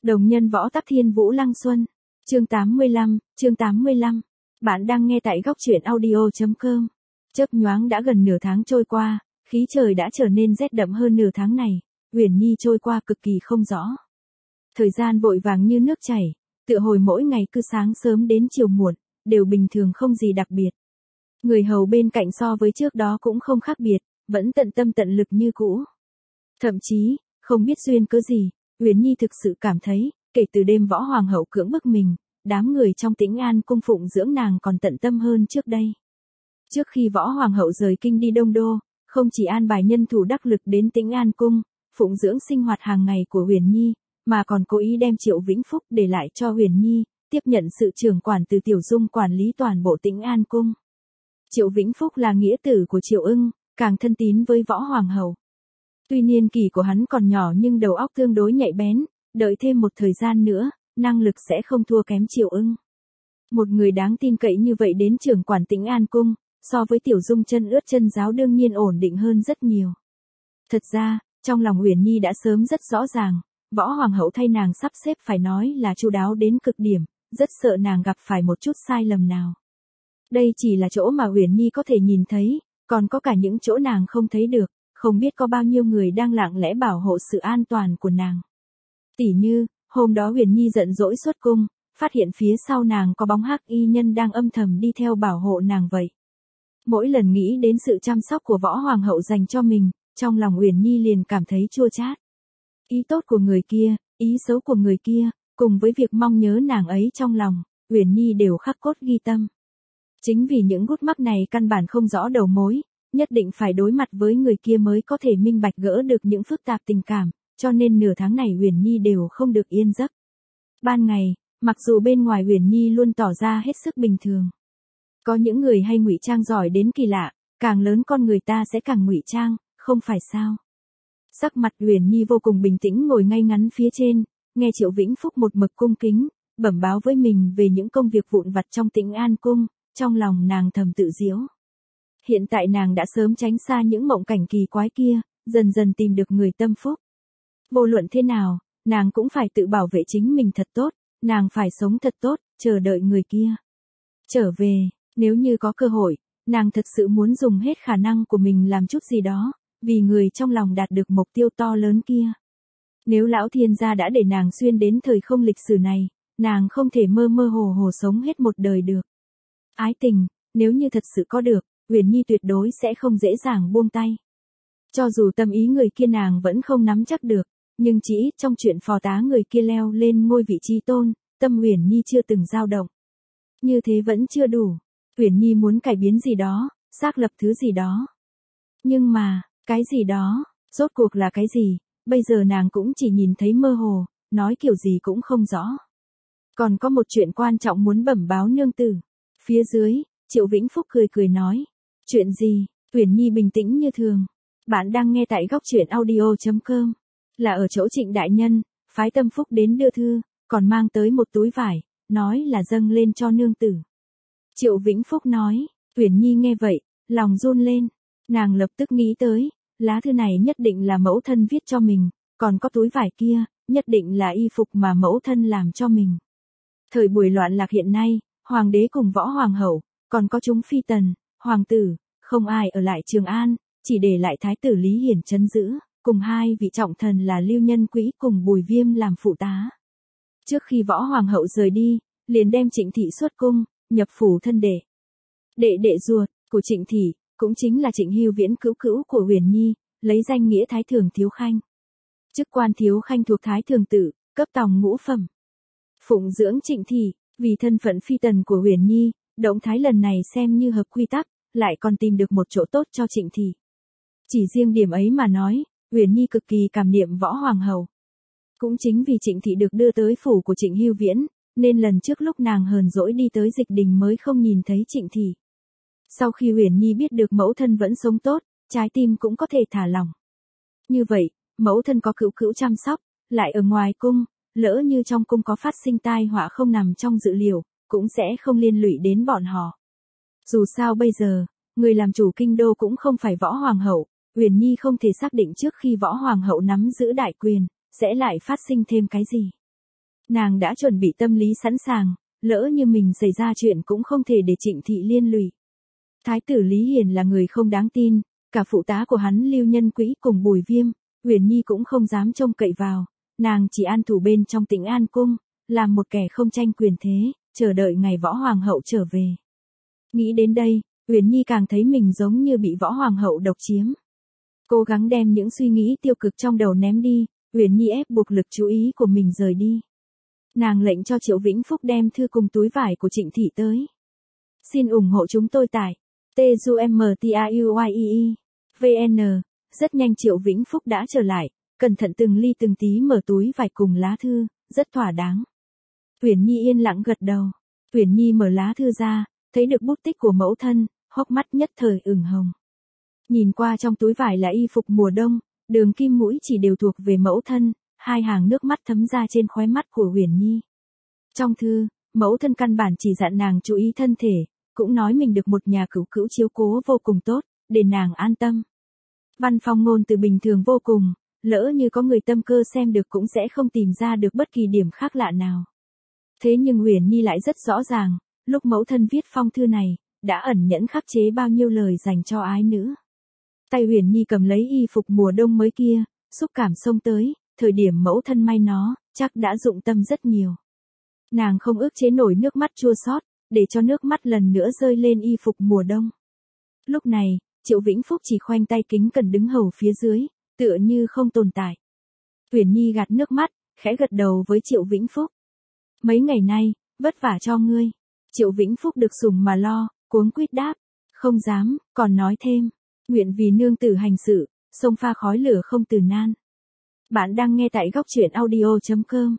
Đồng nhân võ tắc thiên vũ lăng xuân. Chương 85. Bạn đang nghe tại góc truyện audio.com. Chớp nhoáng đã gần nửa tháng trôi qua, khí trời đã trở nên rét đậm hơn nửa tháng này, Uyển Nhi trôi qua cực kỳ không rõ. Thời gian vội vàng như nước chảy, tựa hồi mỗi ngày cứ sáng sớm đến chiều muộn, đều bình thường không gì đặc biệt. Người hầu bên cạnh so với trước đó cũng không khác biệt, vẫn tận tâm tận lực như cũ. Thậm chí, không biết duyên cớ gì, Uyển Nhi thực sự cảm thấy, kể từ đêm võ hoàng hậu cưỡng bức mình, đám người trong Tĩnh An cung phụng dưỡng nàng còn tận tâm hơn trước đây. Trước khi võ hoàng hậu rời kinh đi Đông Đô, không chỉ an bài nhân thủ đắc lực đến Tĩnh An cung, phụng dưỡng sinh hoạt hàng ngày của Uyển Nhi, mà còn cố ý đem Triệu Vĩnh Phúc để lại cho Uyển Nhi, tiếp nhận sự trưởng quản từ Tiểu Dung quản lý toàn bộ Tĩnh An cung. Triệu Vĩnh Phúc là nghĩa tử của Triệu Ưng, càng thân tín với võ hoàng hậu. Tuy niên kỷ của hắn còn nhỏ nhưng đầu óc tương đối nhạy bén, đợi thêm một thời gian nữa, năng lực sẽ không thua kém Triệu Ưng. Một người đáng tin cậy như vậy đến trưởng quản Tĩnh An cung, so với Tiểu Dung chân ướt chân giáo đương nhiên ổn định hơn rất nhiều. Thật ra, trong lòng Uyển Nhi đã sớm rất rõ ràng, võ hoàng hậu thay nàng sắp xếp phải nói là chu đáo đến cực điểm, rất sợ nàng gặp phải một chút sai lầm nào. Đây chỉ là chỗ mà Uyển Nhi có thể nhìn thấy, còn có cả những chỗ nàng không thấy được, không biết có bao nhiêu người đang lặng lẽ bảo hộ sự an toàn của nàng. Tỉ như, hôm đó Uyển Nhi giận dỗi xuất cung, phát hiện phía sau nàng có bóng hắc y nhân đang âm thầm đi theo bảo hộ nàng vậy. Mỗi lần nghĩ đến sự chăm sóc của võ hoàng hậu dành cho mình, trong lòng Uyển Nhi liền cảm thấy chua chát. Ý tốt của người kia, ý xấu của người kia, cùng với việc mong nhớ nàng ấy trong lòng, Uyển Nhi đều khắc cốt ghi tâm. Chính vì những gút mắc này căn bản không rõ đầu mối, nhất định phải đối mặt với người kia mới có thể minh bạch gỡ được những phức tạp tình cảm, cho nên nửa tháng này Uyển Nhi đều không được yên giấc. Ban ngày, mặc dù bên ngoài Uyển Nhi luôn tỏ ra hết sức bình thường. Có những người hay ngụy trang giỏi đến kỳ lạ, càng lớn con người ta sẽ càng ngụy trang, không phải sao? Sắc mặt Uyển Nhi vô cùng bình tĩnh ngồi ngay ngắn phía trên, nghe Triệu Vĩnh Phúc một mực cung kính, bẩm báo với mình về những công việc vụn vặt trong Tĩnh An cung, trong lòng nàng thầm tự giễu. Hiện tại nàng đã sớm tránh xa những mộng cảnh kỳ quái kia, dần dần tìm được người tâm phúc. Vô luận thế nào, nàng cũng phải tự bảo vệ chính mình thật tốt, nàng phải sống thật tốt, chờ đợi người kia trở về. Nếu như có cơ hội, nàng thật sự muốn dùng hết khả năng của mình làm chút gì đó, vì người trong lòng đạt được mục tiêu to lớn kia. Nếu lão thiên gia đã để nàng xuyên đến thời không lịch sử này, nàng không thể mơ mơ hồ hồ sống hết một đời được. Ái tình, nếu như thật sự có được, Uyển Nhi tuyệt đối sẽ không dễ dàng buông tay. Cho dù tâm ý người kia nàng vẫn không nắm chắc được, nhưng chỉ ít trong chuyện phò tá người kia leo lên ngôi vị trí tôn, tâm Uyển Nhi chưa từng dao động. Như thế vẫn chưa đủ. Uyển Nhi muốn cải biến gì đó, xác lập thứ gì đó. Nhưng mà, cái gì đó, rốt cuộc là cái gì, bây giờ nàng cũng chỉ nhìn thấy mơ hồ, nói kiểu gì cũng không rõ. Còn có một chuyện quan trọng muốn bẩm báo nương tử. Phía dưới, Triệu Vĩnh Phúc cười cười nói. Chuyện gì? Uyển Nhi bình tĩnh như thường. Bạn đang nghe tại góc truyện audio.com. Là ở chỗ Trịnh đại nhân, phái Tâm Phúc đến đưa thư, còn mang tới một túi vải, nói là dâng lên cho nương tử. Triệu Vĩnh Phúc nói. Uyển Nhi nghe vậy, lòng run lên. Nàng lập tức nghĩ tới, lá thư này nhất định là mẫu thân viết cho mình, còn có túi vải kia, nhất định là y phục mà mẫu thân làm cho mình. Thời buổi loạn lạc hiện nay, hoàng đế cùng võ hoàng hậu, còn có chúng phi tần, hoàng tử, không ai ở lại Trường An, chỉ để lại thái tử Lý Hiển trấn giữ, cùng hai vị trọng thần là Lưu Nhân Quỹ cùng Bùi Viêm làm phụ tá. Trước khi võ hoàng hậu rời đi, liền đem Trịnh thị xuất cung, nhập phủ thân đệ. Đệ ruột của Trịnh thị, cũng chính là Trịnh Hưu Viễn cữu cữu của Uyển Nhi, lấy danh nghĩa Thái Thường Thiếu Khanh. Chức quan Thiếu Khanh thuộc Thái Thường Tự, cấp tòng ngũ phẩm. Phụng dưỡng Trịnh thị, vì thân phận phi tần của Uyển Nhi, động thái lần này xem như hợp quy tắc, lại còn tìm được một chỗ tốt cho Trịnh thị. Chỉ riêng điểm ấy mà nói, Uyển Nhi cực kỳ cảm niệm võ hoàng hậu. Cũng chính vì Trịnh thị được đưa tới phủ của Trịnh Hưu Viễn, nên lần trước lúc nàng hờn dỗi đi tới Dịch Đình mới không nhìn thấy Trịnh thị. Sau khi Uyển Nhi biết được mẫu thân vẫn sống tốt, trái tim cũng có thể thả lỏng. Như vậy, mẫu thân có cữu cữu chăm sóc, lại ở ngoài cung, lỡ như trong cung có phát sinh tai họa không nằm trong dự liệu, cũng sẽ không liên lụy đến bọn họ. Dù sao bây giờ, người làm chủ kinh đô cũng không phải võ hoàng hậu, Uyển Nhi không thể xác định trước khi võ hoàng hậu nắm giữ đại quyền, sẽ lại phát sinh thêm cái gì. Nàng đã chuẩn bị tâm lý sẵn sàng, lỡ như mình xảy ra chuyện cũng không thể để Trịnh Thị liên lụy. Thái tử Lý Hiền là người không đáng tin, cả phụ tá của hắn Lưu Nhân Quỹ cùng Bùi Viêm, Uyển Nhi cũng không dám trông cậy vào, nàng chỉ an thủ bên trong Tĩnh An cung, làm một kẻ không tranh quyền thế, chờ đợi ngày võ hoàng hậu trở về. Nghĩ đến đây, Uyển Nhi càng thấy mình giống như bị võ hoàng hậu độc chiếm. Cố gắng đem những suy nghĩ tiêu cực trong đầu ném đi, Uyển Nhi ép buộc lực chú ý của mình rời đi. Nàng lệnh cho Triệu Vĩnh Phúc đem thư cùng túi vải của Trịnh Thị tới. Xin ủng hộ chúng tôi tại TUMTAUYEE.VN. Rất nhanh Triệu Vĩnh Phúc đã trở lại, cẩn thận từng ly từng tí mở túi vải cùng lá thư, rất thỏa đáng. Uyển Nhi yên lặng gật đầu. Uyển Nhi mở lá thư ra, thấy được bút tích của mẫu thân, hốc mắt nhất thời ửng hồng. Nhìn qua trong túi vải là y phục mùa đông, đường kim mũi chỉ đều thuộc về mẫu thân, hai hàng nước mắt thấm ra trên khóe mắt của Uyển Nhi. Trong thư, mẫu thân căn bản chỉ dặn nàng chú ý thân thể, cũng nói mình được một nhà cữu cữu chiếu cố vô cùng tốt, để nàng an tâm. Văn phong ngôn từ bình thường vô cùng, lỡ như có người tâm cơ xem được cũng sẽ không tìm ra được bất kỳ điểm khác lạ nào. Thế nhưng Uyển Nhi lại rất rõ ràng, lúc mẫu thân viết phong thư này, đã ẩn nhẫn khắc chế bao nhiêu lời dành cho ái nữ. Tay Uyển Nhi cầm lấy y phục mùa đông mới kia, xúc cảm xông tới, thời điểm mẫu thân may nó, chắc đã dụng tâm rất nhiều. Nàng không ức chế nổi nước mắt chua xót, để cho nước mắt lần nữa rơi lên y phục mùa đông. Lúc này, Triệu Vĩnh Phúc chỉ khoanh tay kính cẩn đứng hầu phía dưới, tựa như không tồn tại. Uyển Nhi gạt nước mắt, khẽ gật đầu với Triệu Vĩnh Phúc. Mấy ngày nay, vất vả cho ngươi. Triệu Vĩnh Phúc được sủng mà lo, cuống quýt đáp. Không dám, còn nói thêm. Nguyện vì nương tử hành sự, sông pha khói lửa không từ nan. Bạn đang nghe tại góc truyện audio.com.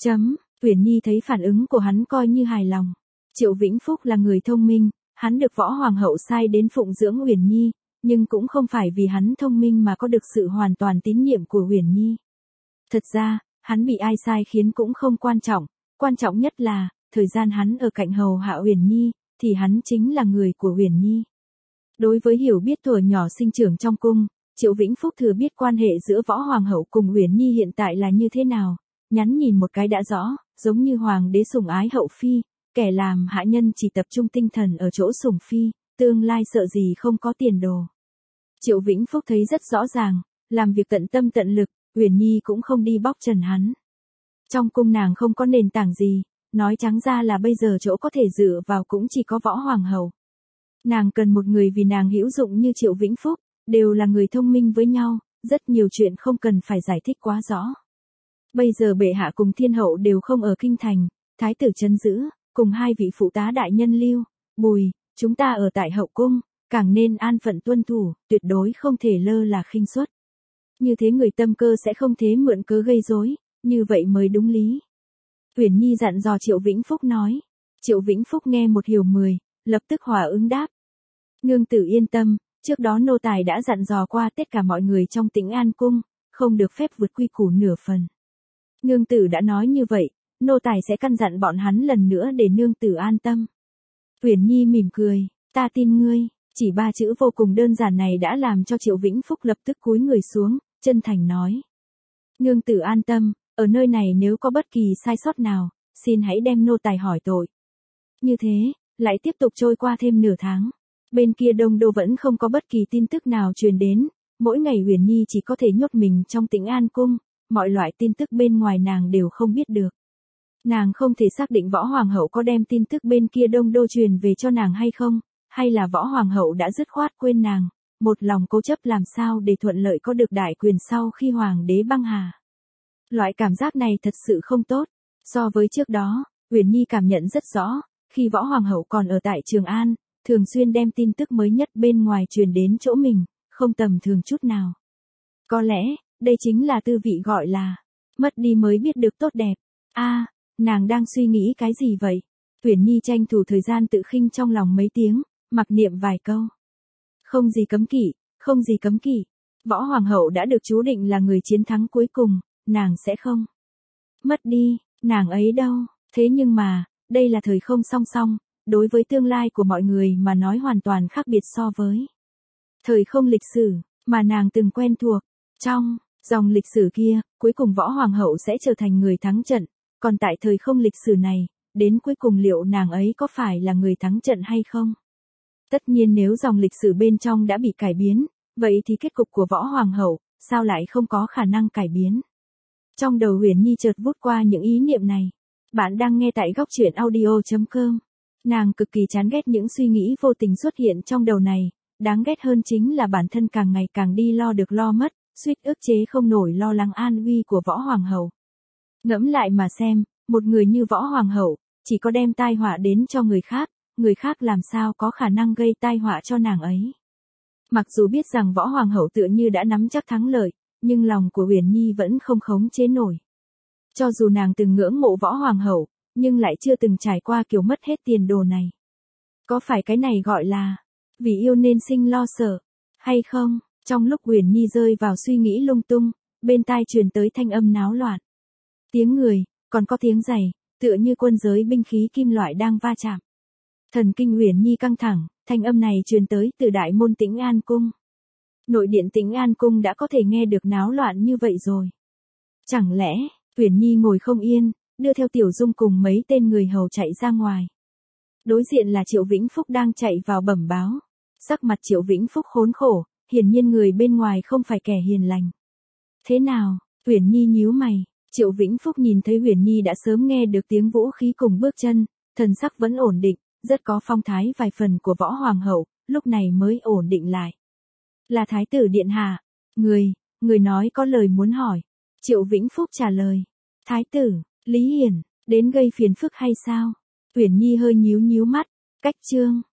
Uyển Nhi thấy phản ứng của hắn coi như hài lòng. Triệu Vĩnh Phúc là người thông minh, hắn được võ hoàng hậu sai đến phụng dưỡng Uyển Nhi, nhưng cũng không phải vì hắn thông minh mà có được sự hoàn toàn tín nhiệm của Uyển Nhi. Thật ra, hắn bị ai sai khiến cũng không quan trọng nhất là, thời gian hắn ở cạnh hầu hạ Uyển Nhi, thì hắn chính là người của Uyển Nhi. Đối với hiểu biết thuở nhỏ sinh trưởng trong cung, Triệu Vĩnh Phúc thừa biết quan hệ giữa võ hoàng hậu cùng Uyển Nhi hiện tại là như thế nào, nhắn nhìn một cái đã rõ, giống như hoàng đế sủng ái hậu phi, kẻ làm hạ nhân chỉ tập trung tinh thần ở chỗ sủng phi, tương lai sợ gì không có tiền đồ. Triệu Vĩnh Phúc thấy rất rõ ràng, làm việc tận tâm tận lực, Uyển Nhi cũng không đi bóc trần hắn. Trong cung nàng không có nền tảng gì, nói trắng ra là bây giờ chỗ có thể dựa vào cũng chỉ có võ hoàng hậu. Nàng cần một người vì nàng hữu dụng như Triệu Vĩnh Phúc, đều là người thông minh với nhau, rất nhiều chuyện không cần phải giải thích quá rõ. Bây giờ bệ hạ cùng thiên hậu đều không ở kinh thành, thái tử trấn giữ, cùng hai vị phụ tá đại nhân Lưu, Bùi, chúng ta ở tại hậu cung, càng nên an phận tuân thủ, tuyệt đối không thể lơ là khinh suất. Như thế người tâm cơ sẽ không thế mượn cớ gây rối, như vậy mới đúng lý. Uyển Nhi dặn dò Triệu Vĩnh Phúc nói. Triệu Vĩnh Phúc nghe một hiểu 10, lập tức hòa ứng đáp. Nương tử yên tâm, trước đó nô tài đã dặn dò qua tất cả mọi người trong Tĩnh An cung, không được phép vượt quy củ nửa phần. Nương tử đã nói như vậy, nô tài sẽ căn dặn bọn hắn lần nữa để nương tử an tâm. Uyển Nhi mỉm cười, ta tin ngươi, chỉ 3 chữ vô cùng đơn giản này đã làm cho Triệu Vĩnh Phúc lập tức cúi người xuống, chân thành nói. Nương tử an tâm, ở nơi này nếu có bất kỳ sai sót nào, xin hãy đem nô tài hỏi tội. Như thế, lại tiếp tục trôi qua thêm nửa tháng. Bên kia Đông Đô vẫn không có bất kỳ tin tức nào truyền đến, mỗi ngày Uyển Nhi chỉ có thể nhốt mình trong Tĩnh An cung, mọi loại tin tức bên ngoài nàng đều không biết được. Nàng không thể xác định võ hoàng hậu có đem tin tức bên kia Đông Đô truyền về cho nàng hay không, hay là võ hoàng hậu đã dứt khoát quên nàng, một lòng cố chấp làm sao để thuận lợi có được đại quyền sau khi hoàng đế băng hà. Loại cảm giác này thật sự không tốt. So với trước đó, Uyển Nhi cảm nhận rất rõ, khi võ hoàng hậu còn ở tại Trường An, thường xuyên đem tin tức mới nhất bên ngoài truyền đến chỗ mình, không tầm thường chút nào. Có lẽ, đây chính là tư vị gọi là, mất đi mới biết được tốt đẹp. Nàng đang suy nghĩ cái gì vậy? Uyển Nhi tranh thủ thời gian tự khinh trong lòng mấy tiếng, mặc niệm vài câu. Không gì cấm kỵ. Võ hoàng hậu đã được chú định là người chiến thắng cuối cùng, nàng sẽ không mất đi, nàng ấy đâu. Thế nhưng mà, đây là thời không song song, đối với tương lai của mọi người mà nói hoàn toàn khác biệt so với thời không lịch sử mà nàng từng quen thuộc. Trong dòng lịch sử kia, cuối cùng võ hoàng hậu sẽ trở thành người thắng trận, Còn tại thời không lịch sử này, đến cuối cùng liệu nàng ấy có phải là người thắng trận hay không? Tất nhiên nếu dòng lịch sử bên trong đã bị cải biến, vậy thì kết cục của Võ Hoàng hậu, sao lại không có khả năng cải biến? Trong đầu Huyền Nhi chợt vút qua những ý niệm này. Bạn đang nghe tại góc truyện audio.com. Nàng cực kỳ chán ghét những suy nghĩ vô tình xuất hiện trong đầu này, đáng ghét hơn chính là bản thân càng ngày càng đi lo được lo mất, suýt ức chế không nổi lo lắng an nguy của Võ Hoàng hậu. Ngẫm lại mà xem, một người như Võ Hoàng hậu, chỉ có đem tai họa đến cho người khác làm sao có khả năng gây tai họa cho nàng ấy. Mặc dù biết rằng Võ Hoàng hậu tựa như đã nắm chắc thắng lợi, nhưng lòng của Huyền Nhi vẫn không khống chế nổi. Cho dù nàng từng ngưỡng mộ Võ Hoàng hậu, nhưng lại chưa từng trải qua kiểu mất hết tiền đồ này. Có phải cái này gọi là vì yêu nên sinh lo sợ, hay không? Trong lúc Huyền Nhi rơi vào suy nghĩ lung tung, bên tai truyền tới thanh âm náo loạn. Tiếng người, còn có tiếng giày, tựa như quân giới binh khí kim loại đang va chạm. Thần kinh Huyền Nhi căng thẳng, thanh âm này truyền tới từ đại môn Tĩnh An Cung. Nội điện Tĩnh An Cung đã có thể nghe được náo loạn như vậy rồi. Chẳng lẽ, Huyền Nhi ngồi không yên, đưa theo Tiểu Dung cùng mấy tên người hầu chạy ra ngoài. Đối diện là Triệu Vĩnh Phúc đang chạy vào bẩm báo. Sắc mặt Triệu Vĩnh Phúc khốn khổ, hiển nhiên người bên ngoài không phải kẻ hiền lành. Thế nào? Huyền Nhi nhíu mày. Triệu Vĩnh Phúc nhìn thấy Huyền Nhi đã sớm nghe được tiếng vũ khí cùng bước chân, thần sắc vẫn ổn định, rất có phong thái vài phần của Võ Hoàng hậu, lúc này mới ổn định lại. Là Thái tử điện hạ. Người nói có lời muốn hỏi. Triệu Vĩnh Phúc trả lời. Thái tử, Lý Hiển, đến gây phiền phức hay sao? Huyền Nhi hơi nhíu mắt, cách chương.